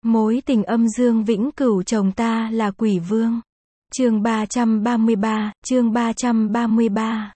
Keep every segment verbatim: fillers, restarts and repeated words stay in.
Mối tình âm dương vĩnh cửu chồng ta là quỷ vương. Chương ba trăm ba mươi ba, chương ba trăm ba mươi ba.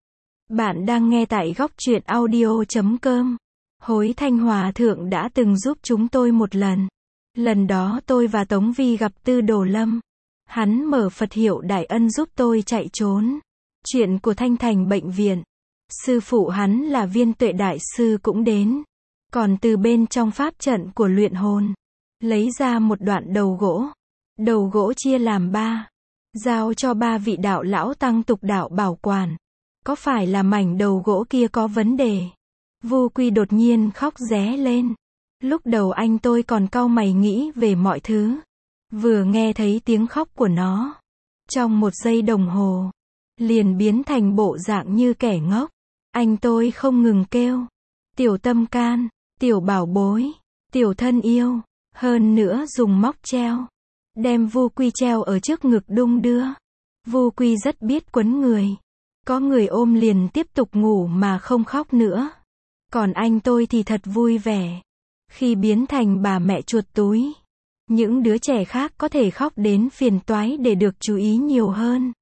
Bạn đang nghe tại góc truyện audio chấm com. Hối Thanh Hòa Thượng đã từng giúp chúng tôi một lần. Lần đó tôi và Tống Vi gặp Tư Đồ Lâm. Hắn mở Phật hiệu Đại Ân giúp tôi chạy trốn. Chuyện của Thanh Thành bệnh viện. Sư phụ hắn là Viên Tuệ Đại Sư cũng đến. Còn từ bên trong pháp trận của luyện hồn, lấy ra một đoạn đầu gỗ. Đầu gỗ chia làm ba. Giao cho ba vị đạo lão tăng tục đạo bảo quản. Có phải là mảnh đầu gỗ kia có vấn đề? Vu Quy đột nhiên khóc ré lên. Lúc đầu anh tôi còn cau mày nghĩ về mọi thứ. Vừa nghe thấy tiếng khóc của nó, trong một giây đồng hồ, liền biến thành bộ dạng như kẻ ngốc. Anh tôi không ngừng kêu. Tiểu tâm can, tiểu bảo bối, tiểu thân yêu. Hơn nữa dùng móc treo. Đem Vu Quy treo ở trước ngực đung đưa. Vu Quy rất biết quấn người. Có người ôm liền tiếp tục ngủ mà không khóc nữa. Còn anh tôi thì thật vui vẻ. Khi biến thành bà mẹ chuột túi, những đứa trẻ khác có thể khóc đến phiền toái để được chú ý nhiều hơn.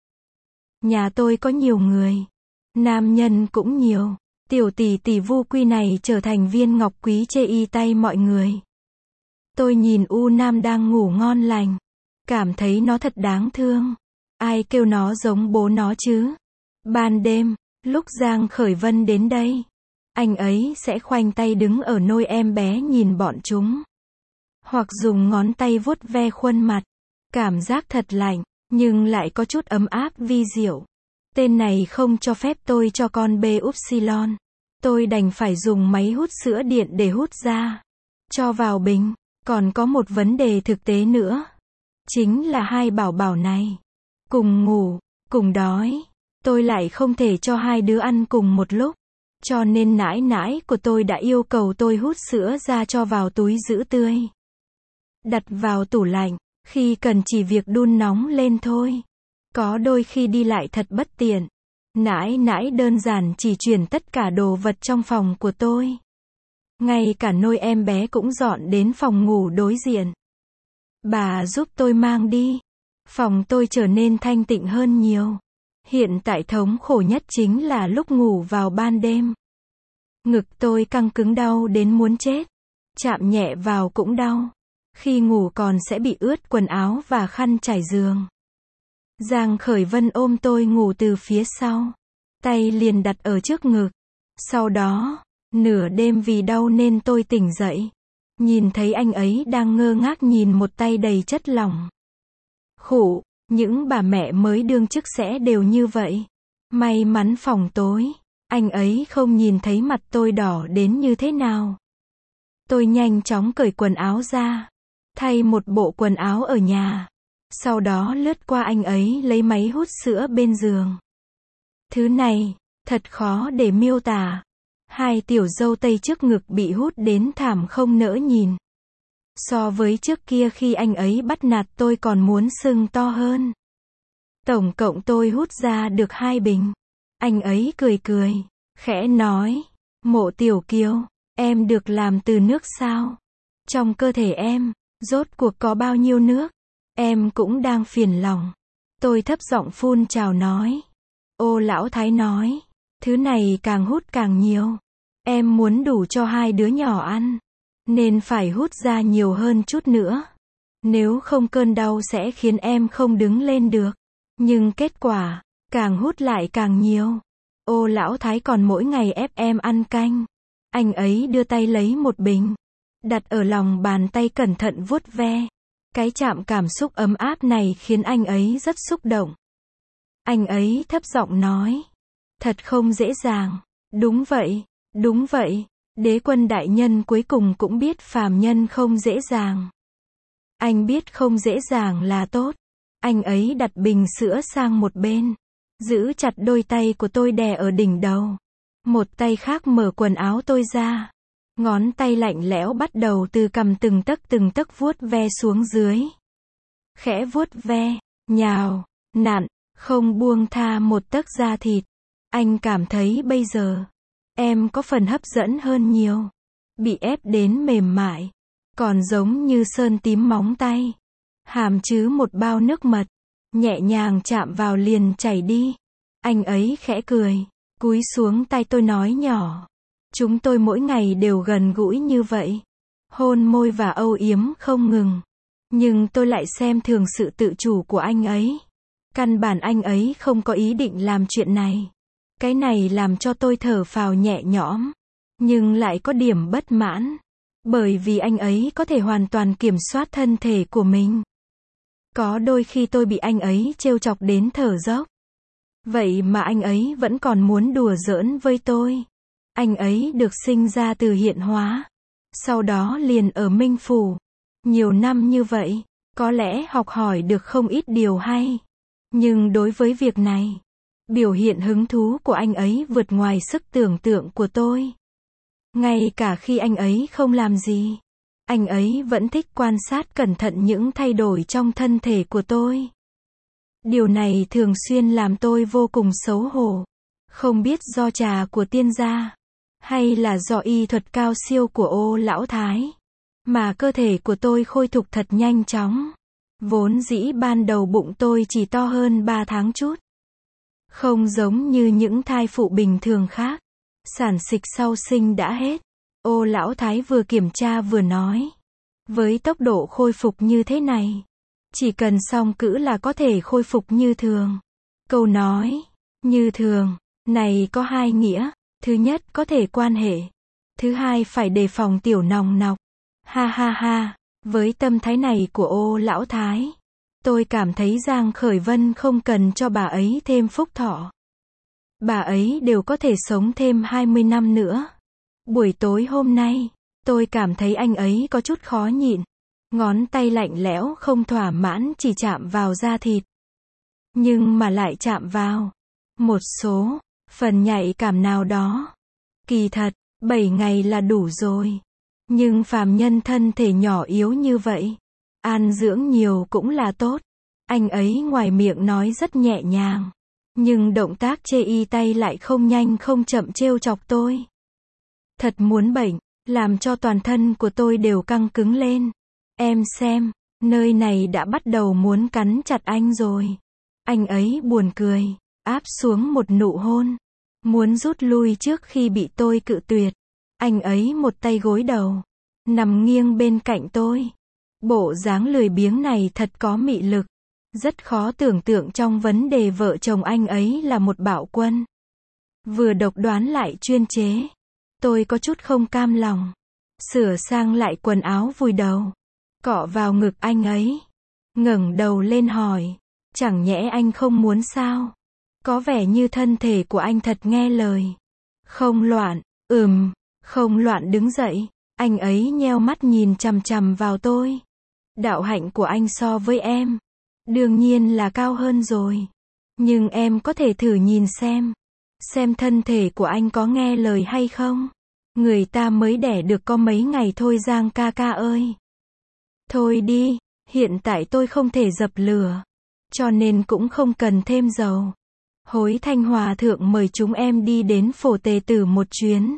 Nhà tôi có nhiều người. Nam nhân cũng nhiều. Tiểu tỷ tỷ Vu Quy này trở thành viên ngọc quý chê y tay mọi người. Tôi nhìn U Nam đang ngủ ngon lành. Cảm thấy nó thật đáng thương. Ai kêu nó giống bố nó chứ? Ban đêm, lúc Giang Khởi Vân đến đây, anh ấy sẽ khoanh tay đứng ở nôi em bé nhìn bọn chúng. Hoặc dùng ngón tay vuốt ve khuôn mặt. Cảm giác thật lạnh, nhưng lại có chút ấm áp vi diệu. Tên này không cho phép tôi cho con bê upsilon. Tôi đành phải dùng máy hút sữa điện để hút ra. Cho vào bình. Còn có một vấn đề thực tế nữa. Chính là hai bảo bảo này. Cùng ngủ, cùng đói. Tôi lại không thể cho hai đứa ăn cùng một lúc. Cho nên nãi nãi của tôi đã yêu cầu tôi hút sữa ra cho vào túi giữ tươi. Đặt vào tủ lạnh. Khi cần chỉ việc đun nóng lên thôi. Có đôi khi đi lại thật bất tiện. Nãi nãi đơn giản chỉ chuyển tất cả đồ vật trong phòng của tôi. Ngay cả nôi em bé cũng dọn đến phòng ngủ đối diện. Bà giúp tôi mang đi. Phòng tôi trở nên thanh tịnh hơn nhiều. Hiện tại thống khổ nhất chính là lúc ngủ vào ban đêm. Ngực tôi căng cứng đau đến muốn chết. Chạm nhẹ vào cũng đau. Khi ngủ còn sẽ bị ướt quần áo và khăn trải giường. Giang Khởi Vân ôm tôi ngủ từ phía sau. Tay liền đặt ở trước ngực. Sau đó, nửa đêm vì đau nên tôi tỉnh dậy. Nhìn thấy anh ấy đang ngơ ngác nhìn một tay đầy chất lỏng. Khụ, những bà mẹ mới đương chức sẽ đều như vậy. May mắn phòng tối, anh ấy không nhìn thấy mặt tôi đỏ đến như thế nào. Tôi nhanh chóng cởi quần áo ra. Thay một bộ quần áo ở nhà. Sau đó lướt qua anh ấy lấy máy hút sữa bên giường. Thứ này, thật khó để miêu tả. Hai tiểu dâu tây trước ngực bị hút đến thảm không nỡ nhìn. So với trước kia khi anh ấy bắt nạt tôi còn muốn sưng to hơn. Tổng cộng tôi hút ra được hai bình. Anh ấy cười cười, khẽ nói, Mộ Tiểu Kiều, em được làm từ nước sao? Trong cơ thể em, rốt cuộc có bao nhiêu nước? Em cũng đang phiền lòng. Tôi thấp giọng phun trào nói. Ô lão thái nói, thứ này càng hút càng nhiều. Em muốn đủ cho hai đứa nhỏ ăn. Nên phải hút ra nhiều hơn chút nữa. Nếu không cơn đau sẽ khiến em không đứng lên được. Nhưng kết quả, càng hút lại càng nhiều. Ô lão thái còn mỗi ngày ép em ăn canh. Anh ấy đưa tay lấy một bình. Đặt ở lòng bàn tay cẩn thận vuốt ve. Cái chạm cảm xúc ấm áp này khiến anh ấy rất xúc động. Anh ấy thấp giọng nói. Thật không dễ dàng. Đúng vậy, đúng vậy. Đế quân đại nhân cuối cùng cũng biết phàm nhân không dễ dàng. Anh biết không dễ dàng là tốt. Anh ấy đặt bình sữa sang một bên. Giữ chặt đôi tay của tôi đè ở đỉnh đầu. Một tay khác mở quần áo tôi ra. Ngón tay lạnh lẽo bắt đầu từ cằm từng tấc từng tấc vuốt ve xuống dưới. Khẽ vuốt ve, nhào, nặn, không buông tha một tấc da thịt. Anh cảm thấy bây giờ, em có phần hấp dẫn hơn nhiều. Bị ép đến mềm mại. còn giống như sơn tím móng tay. Hàm chứa một bao nước mật, nhẹ nhàng chạm vào liền chảy đi. Anh ấy khẽ cười, cúi xuống tay tôi nói nhỏ. Chúng tôi mỗi ngày đều gần gũi như vậy. Hôn môi và âu yếm không ngừng. Nhưng tôi lại xem thường sự tự chủ của anh ấy. Căn bản anh ấy không có ý định làm chuyện này. Cái này làm cho tôi thở phào nhẹ nhõm. Nhưng lại có điểm bất mãn. Bởi vì anh ấy có thể hoàn toàn kiểm soát thân thể của mình. Có đôi khi tôi bị anh ấy trêu chọc đến thở dốc. Vậy mà anh ấy vẫn còn muốn đùa giỡn với tôi. Anh ấy được sinh ra từ Hiện Hóa. Sau đó liền ở Minh Phủ. Nhiều năm như vậy, có lẽ học hỏi được không ít điều hay. Nhưng đối với việc này, biểu hiện hứng thú của anh ấy vượt ngoài sức tưởng tượng của tôi. Ngay cả khi anh ấy không làm gì, anh ấy vẫn thích quan sát cẩn thận những thay đổi trong thân thể của tôi. Điều này thường xuyên làm tôi vô cùng xấu hổ. Không biết do trà của tiên gia, hay là do y thuật cao siêu của Ô lão thái, mà cơ thể của tôi khôi phục thật nhanh chóng. Vốn dĩ ban đầu bụng tôi chỉ to hơn ba tháng chút. Không giống như những thai phụ bình thường khác. Sản xịch sau sinh đã hết. Ô lão thái vừa kiểm tra vừa nói. Với tốc độ khôi phục như thế này, chỉ cần song cữ là có thể khôi phục như thường. Câu nói, như thường, này có hai nghĩa. Thứ nhất có thể quan hệ. Thứ hai phải đề phòng tiểu nòng nọc. Ha ha ha, với tâm thái này của Ô lão thái, tôi cảm thấy Giang Khởi Vân không cần cho bà ấy thêm phúc thọ. Bà ấy đều có thể sống thêm hai mươi năm nữa. Buổi tối hôm nay, tôi cảm thấy anh ấy có chút khó nhịn. Ngón tay lạnh lẽo không thỏa mãn chỉ chạm vào da thịt. Nhưng mà lại chạm vào một số phần nhạy cảm nào đó. Kỳ thật, bảy ngày là đủ rồi. Nhưng phàm nhân thân thể nhỏ yếu như vậy, an dưỡng nhiều cũng là tốt. Anh ấy ngoài miệng nói rất nhẹ nhàng, nhưng động tác chê y tay lại không nhanh không chậm trêu chọc tôi. Thật muốn bệnh, làm cho toàn thân của tôi đều căng cứng lên. Em xem, nơi này đã bắt đầu muốn cắn chặt anh rồi. Anh ấy buồn cười, áp xuống một nụ hôn. Muốn rút lui trước khi bị tôi cự tuyệt. Anh ấy một tay gối đầu, nằm nghiêng bên cạnh tôi. Bộ dáng lười biếng này thật có mị lực. Rất khó tưởng tượng trong vấn đề vợ chồng anh ấy là một bạo quân. Vừa độc đoán lại chuyên chế. Tôi có chút không cam lòng. Sửa sang lại quần áo vùi đầu. Cọ vào ngực anh ấy. Ngẩng đầu lên hỏi. Chẳng nhẽ anh không muốn sao? Có vẻ như thân thể của anh thật nghe lời. Không loạn, ừm, không loạn đứng dậy. Anh ấy nheo mắt nhìn chằm chằm vào tôi. Đạo hạnh của anh so với em, đương nhiên là cao hơn rồi. Nhưng em có thể thử nhìn xem. Xem thân thể của anh có nghe lời hay không. Người ta mới đẻ được có mấy ngày thôi Giang ca ca ơi. Thôi đi, hiện tại tôi không thể dập lửa. Cho nên cũng không cần thêm dầu. Hối Thanh Hòa thượng mời chúng em đi đến Phổ Tề Tử một chuyến.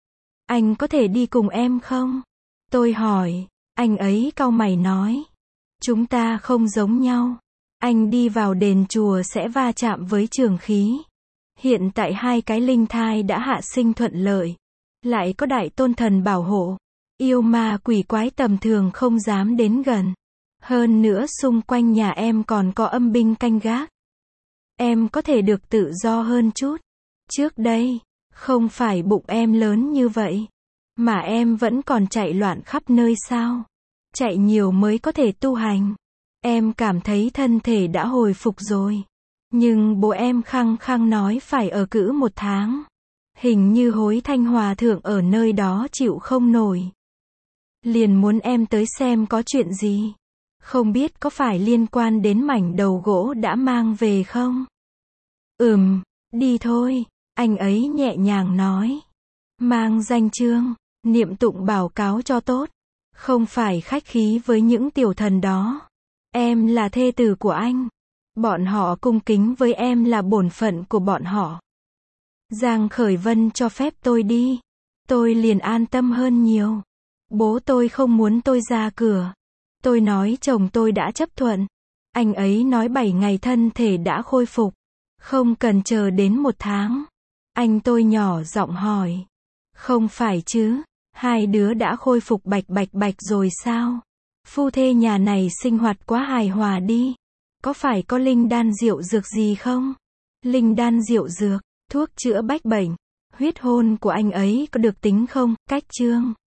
Anh có thể đi cùng em không? Tôi hỏi. Anh ấy cau mày nói. Chúng ta không giống nhau. Anh đi vào đền chùa sẽ va chạm với trường khí. Hiện tại hai cái linh thai đã hạ sinh thuận lợi. Lại có đại tôn thần bảo hộ. Yêu ma quỷ quái tầm thường không dám đến gần. Hơn nữa xung quanh nhà em còn có âm binh canh gác. Em có thể được tự do hơn chút. Trước đây, không phải bụng em lớn như vậy, mà em vẫn còn chạy loạn khắp nơi sao? Chạy nhiều mới có thể tu hành. Em cảm thấy thân thể đã hồi phục rồi. Nhưng bố em khăng khăng nói phải ở cữ một tháng. Hình như Hối Thanh Hòa thượng ở nơi đó chịu không nổi. Liền muốn em tới xem có chuyện gì. Không biết có phải liên quan đến mảnh đầu gỗ đã mang về không? Ừm, đi thôi, anh ấy nhẹ nhàng nói. Mang danh chương, niệm tụng báo cáo cho tốt. Không phải khách khí với những tiểu thần đó. Em là thê tử của anh. Bọn họ cung kính với em là bổn phận của bọn họ. Giang Khởi Vân cho phép tôi đi. Tôi liền an tâm hơn nhiều. Bố tôi không muốn tôi ra cửa. Tôi nói chồng tôi đã chấp thuận. Anh ấy nói bảy ngày thân thể đã khôi phục. Không cần chờ đến một tháng. Anh tôi nhỏ giọng hỏi. Không phải chứ, hai đứa đã khôi phục bạch bạch bạch rồi sao? Phu thê nhà này sinh hoạt quá hài hòa đi. Có phải có linh đan rượu dược gì không? Linh đan rượu dược, thuốc chữa bách bệnh, huyết hôn của anh ấy có được tính không? Cách chương